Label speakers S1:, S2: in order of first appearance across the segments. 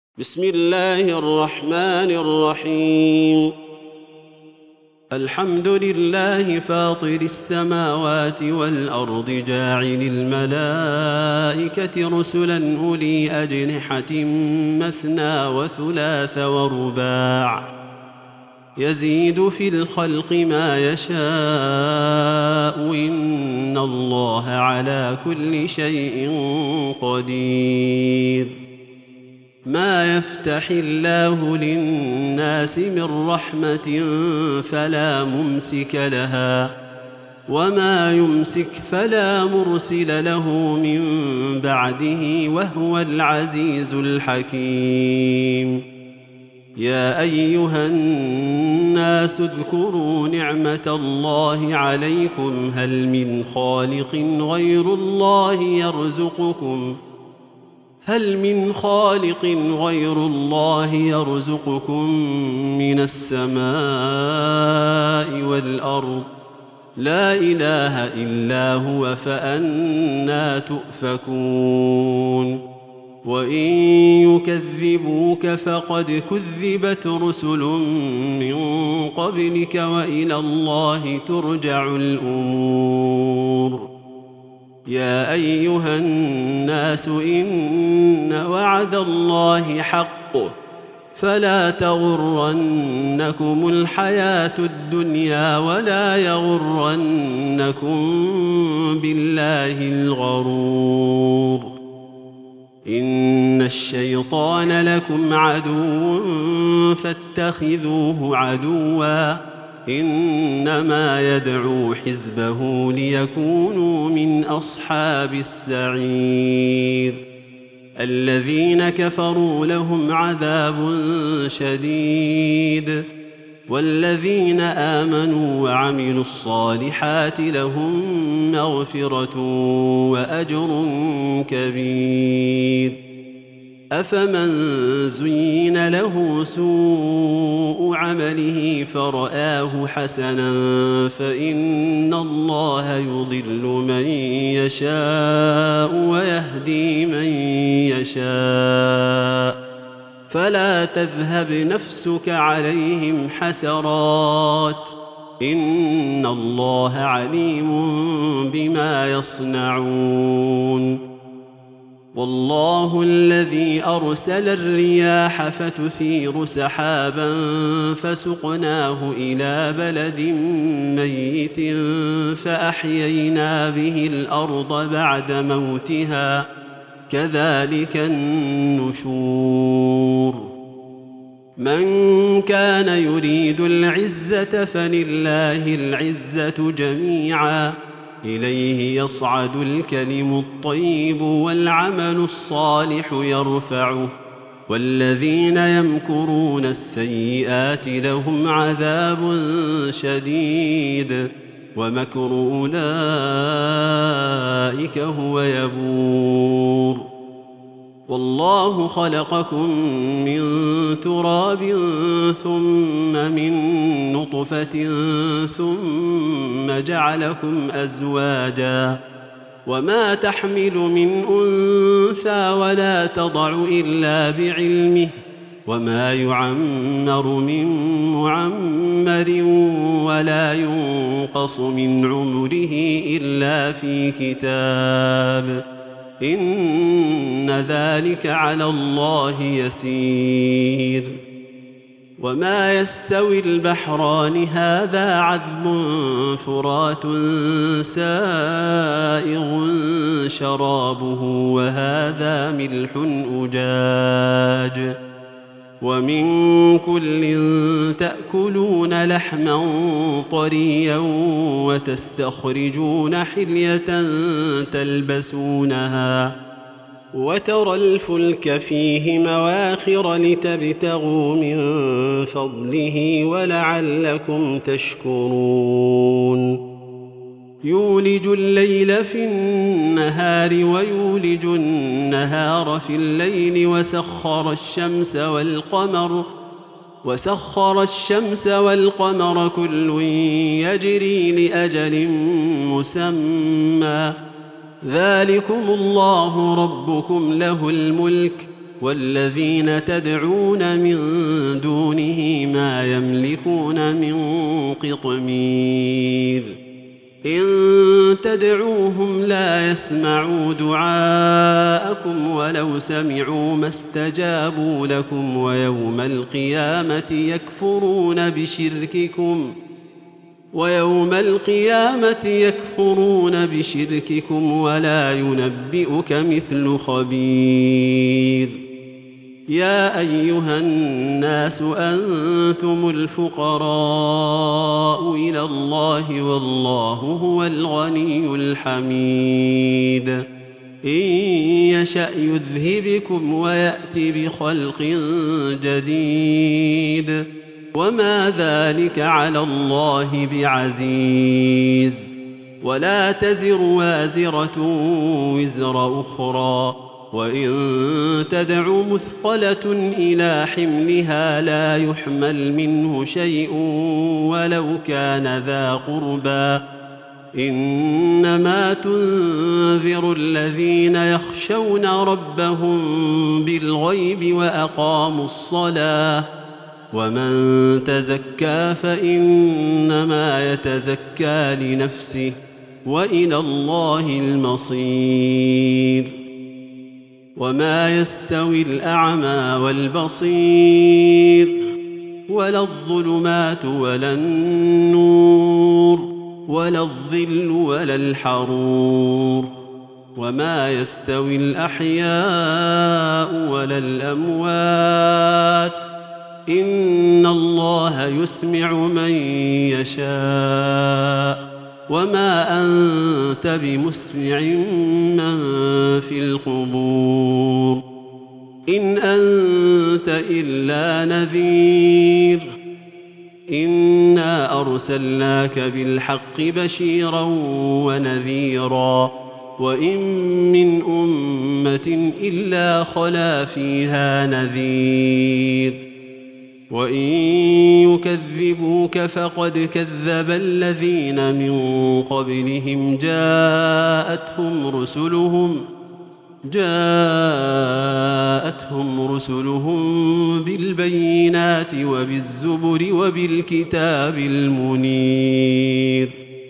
S1: بسم الله الرحمن الرحيم. الحمد لله فاطر السماوات والأرض جاعل الملائكة رسلا أولي أجنحة مثنى وثلاث ورباع يزيد في الخلق ما يشاء إن الله على كل شيء قدير. ما يفتح الله للناس من رحمة فلا ممسك لها وما يمسك فلا مرسل له من بعده وهو العزيز الحكيم. يا أيها الناس اذكروا نعمة الله عليكم هل من خالق غير الله يرزقكم من السماء والأرض لا إله إلا هو فأنى تؤفكون. وإن يكذبوك فقد كذبت رسل من قبلك وإلى الله ترجع الأمور. يا أيها الناس إن وعد الله حق فلا تغرنكم الحياة الدنيا ولا يغرنكم بالله الغرور. إن الشيطان لكم عدو فاتخذوه عدوا إنما يدعو حزبه ليكونوا من أصحاب السعير. الذين كفروا لهم عذاب شديد والذين آمنوا وعملوا الصالحات لهم مغفرة وأجر كبير. أفمن زين له سوء عمله فرآه حسنا فإن الله يضل من يشاء ويهدي من يشاء فلا تذهب نفسك عليهم حسرات إن الله عليم بما يصنعون. والله الذي أرسل الرياح فتثير سحابا فسقناه إلى بلد ميت فأحيينا به الأرض بعد موتها كذلك النشور. من كان يريد العزة فلله العزة جميعا إليه يصعد الكلم الطيب والعمل الصالح يرفعه والذين يمكرون السيئات لهم عذاب شديد ومكر أولئك هو يبور. والله خلقكم من تراب ثم من نطفة ثم جعلكم أزواجا وما تحمل من أنثى ولا تضع إلا بعلمه وما يعمر من معمر ولا ينقص من عمره إلا في كتاب إن ذلك على الله يسير. وما يستوي البحران هذا عذب فرات سائغ شرابه وهذا ملح أجاج ومن كل تأكلون لحما طريا وتستخرجون حلية تلبسونها وترى الفلك فيه مواخر لتبتغوا من فضله ولعلكم تشكرون. يولج الليل في النهار ويولج النهار في الليل وسخر الشمس والقمر كل يجري لأجل مسمى ذلكم الله ربكم له الملك والذين تدعون من دونه ما يملكون من قطمير إن تدعوهم لا يسمعوا دعاءكم ولو سمعوا ما استجابوا لكم ويوم القيامة يكفرون بشرككم ولا ينبئك مثل خبير يا أيها الناس أنتم الفقراء إلى الله والله هو الغني الحميد إن يشأ يذهبكم ويأت بخلق جديد وما ذلك على الله بعزيز ولا تزر وازرة وزر أخرى وإن تدع مثقلة إلى حملها لا يحمل منه شيء ولو كان ذا قربى إنما تنذر الذين يخشون ربهم بالغيب وأقاموا الصلاة ومن تزكى فإنما يتزكى لنفسه وإلى الله المصير وما يستوي الأعمى والبصير ولا الظلمات ولا النور ولا الظل ولا الحرور وما يستوي الأحياء ولا الأموات إن الله يسمع من يشاء وما أنت بمسمع من في القبور إن أنت إلا نذير إنا أرسلناك بالحق بشيرا ونذيرا وإن من أمة إلا خلا فيها نذير وإن يكذبوك فقد كذب الذين من قبلهم جاءتهم رسلهم بالبينات وبالزبر وبالكتاب المنير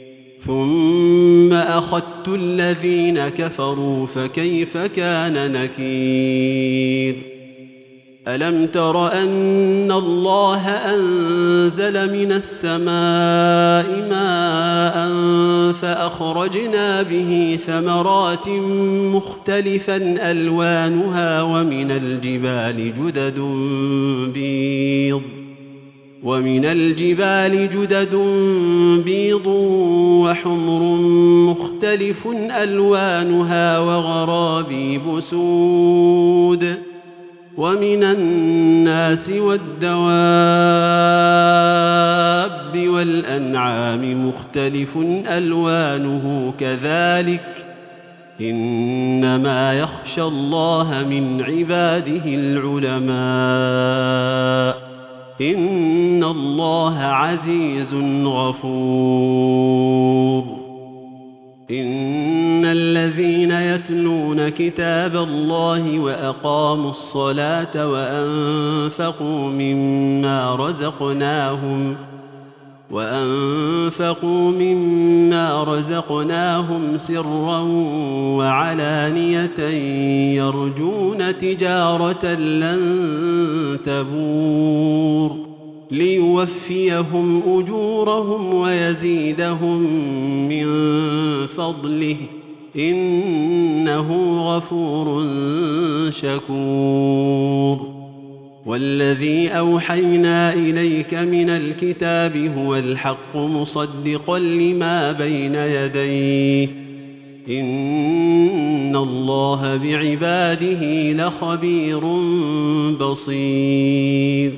S1: ثم أخذت الذين كفروا فكيف كان نكير ألم تر أن الله أنزل من السماء ماء فأخرجنا به ثمرات مختلفا ألوانها ومن الجبال جدد بيض وحمر مختلف ألوانها وغرابيب سود ومن الناس والدواب والأنعام مختلف ألوانه كذلك إنما يخشى الله من عباده العلماء إن الله عزيز غفور إن الذين يتلون كتاب الله وأقاموا الصلاة وأنفقوا مما رزقناهم سرا وعلانية يرجون تجارة لن تبور ليوفيهم أجورهم ويزيدهم من فضله إنه غفور شكور والذي أوحينا إليك من الكتاب هو الحق مصدقا لما بين يديه إن الله بعباده لخبير بصير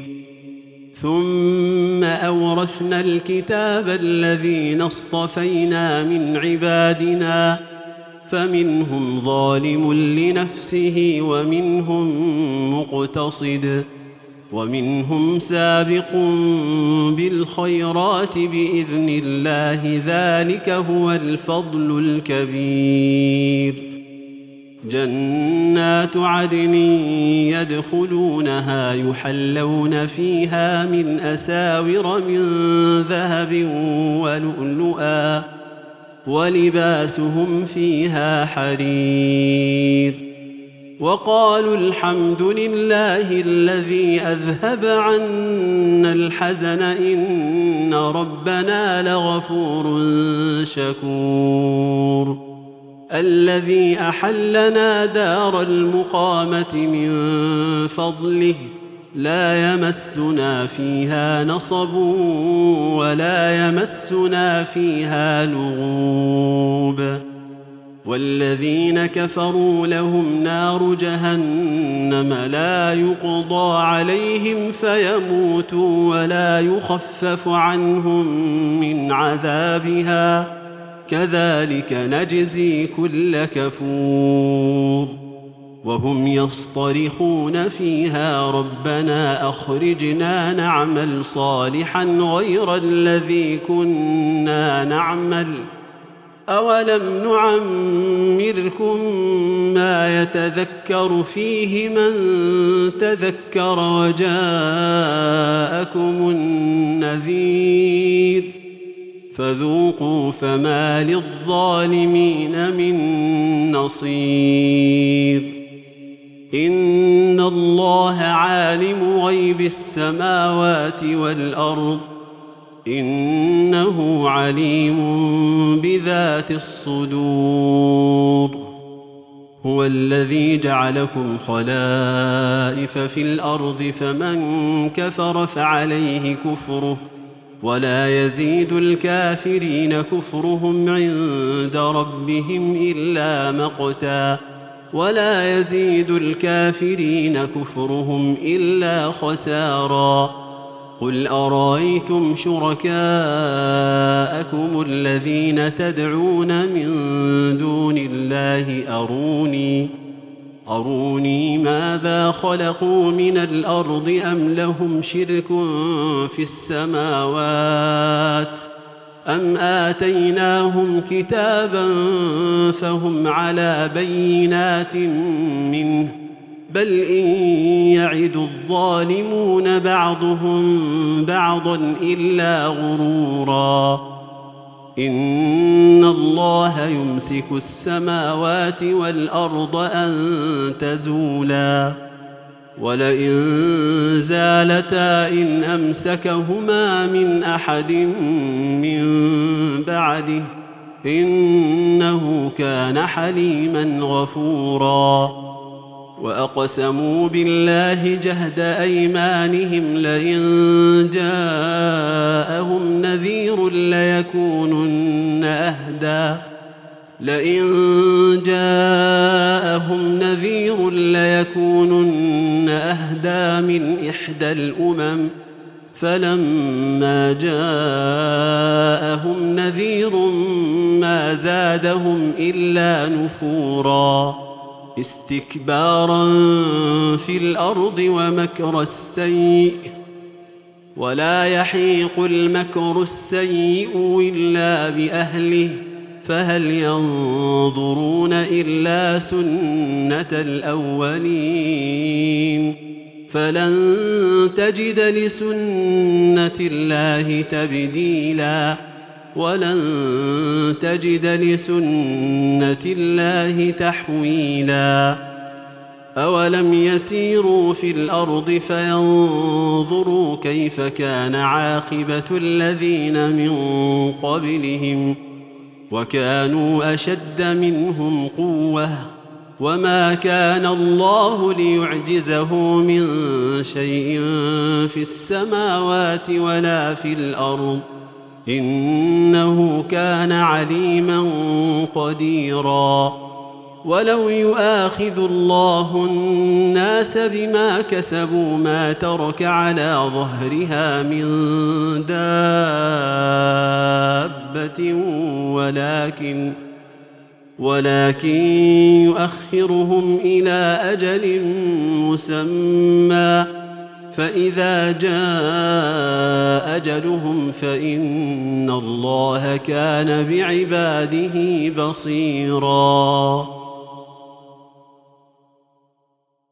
S1: ثم أورثنا الكتاب الذين اصطفينا من عبادنا فمنهم ظالم لنفسه ومنهم مقتصد ومنهم سابق بالخيرات بإذن الله ذلك هو الفضل الكبير جنات عدن يدخلونها يحلون فيها من أساور من ذهب ولؤلؤا ولباسهم فيها حرير وقالوا الحمد لله الذي أذهب عنا الحزن إن ربنا لغفور شكور الذي أحلنا دار المقامة من فضله لا يمسنا فيها نصب ولا يمسنا فيها لغوب والذين كفروا لهم نار جهنم لا يقضى عليهم فيموتوا ولا يخفف عنهم من عذابها كذلك نجزي كل كفور وهم يصطرخون فيها ربنا أخرجنا نعمل صالحا غير الذي كنا نعمل أولم نعمركم ما يتذكر فيه من تذكر وجاءكم النذير فذوقوا فما للظالمين من نصير إن الله عالم غيب السماوات والأرض إنه عليم بذات الصدور هو الذي جعلكم خلائف في الأرض فمن كفر فعليه كفره ولا يزيد الكافرين كفرهم عند ربهم إلا مقتا ولا يزيد الكافرين كفرهم إلا خسارا قل أرأيتم شركاءكم الذين تدعون من دون الله أروني ماذا خلقوا من الأرض أم لهم شرك في السماوات أم آتيناهم كتابا فهم على بينات منه بل إن يعد الظالمون بعضهم بعضا إلا غرورا إن الله يمسك السماوات والأرض أن تزولا ولئن زالتا إن أمسكهما من أحد من بعده إنه كان حليما غفورا وأقسموا بالله جهد أيمانهم لئن جاءهم نذير ليكونن أهدى من إحدى الأمم فلما جاءهم نذير ما زادهم إلا نفورا استكبارا في الأرض ومكر السيء ولا يحيق المكر السيء إلا بأهله فهل ينظرون إلا سنة الأولين فلن تجد لسنة الله تبديلا ولن تجد لسنة الله تحويلا أولم يسيروا في الأرض فينظروا كيف كان عاقبة الذين من قبلهم وكانوا أشد منهم قوة وما كان الله ليعجزه من شيء في السماوات ولا في الأرض إنه كان عليما قديرا ولو يؤاخذ الله الناس بما كسبوا ما ترك على ظهرها من دابة ولكن يؤخرهم إلى أجل مسمى فإذا جاء أجلهم فإن الله كان بعباده بصيراً